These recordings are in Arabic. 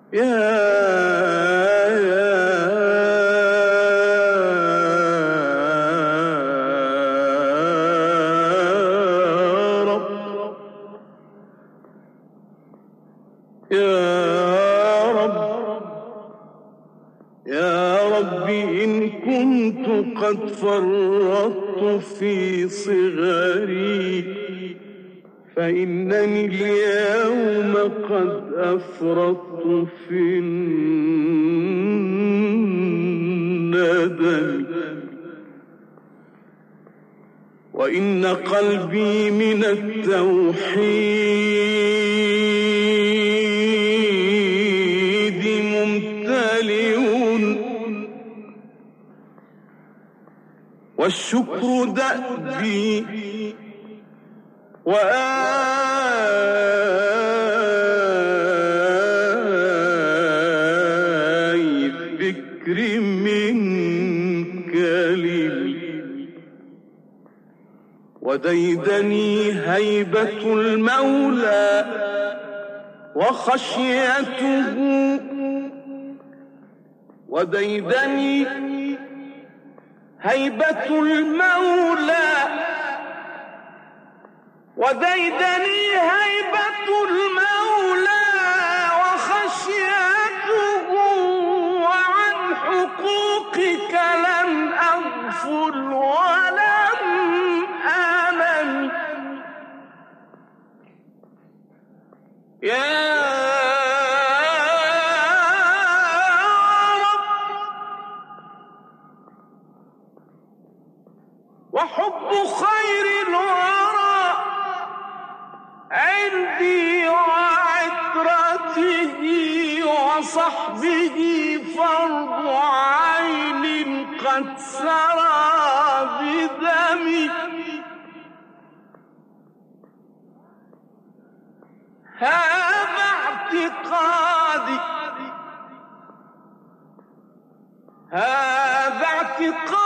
إن كنت قد فرطت في صغري فإنني اليوم قد أفرطت في الندم، وإن قلبي من التوحيد ممتلئ، والشكر دأبي وآي الذكر منك لي، وديدني هيبة المولى وخشيته، وديدني هيبة المولى، وديدني هيبة المولى وخشيته، وعن حقوقك لن أغفل ولن آمن. يا وحب خير الورى عندي وعترته وصحبه فرض عين قد سرى بدمي، هذا اعتقادي، هذا اعتقادي،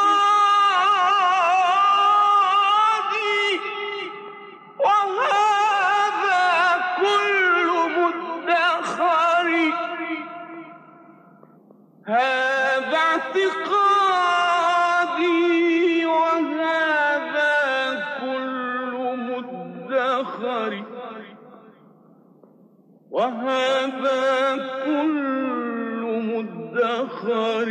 هذا اعتقادي، وهذا كل مدخر، وهذا كل مدخر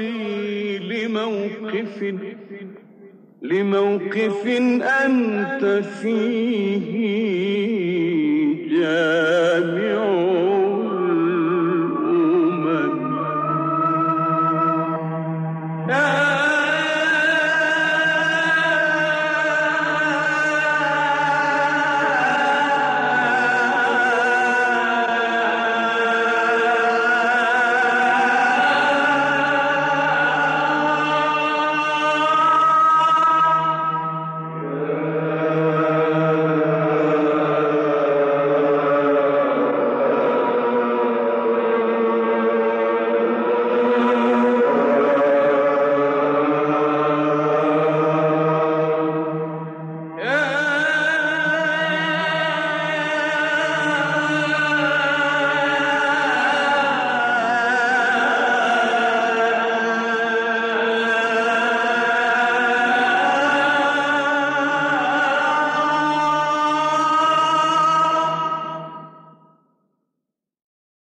لموقف أنت فيه جامع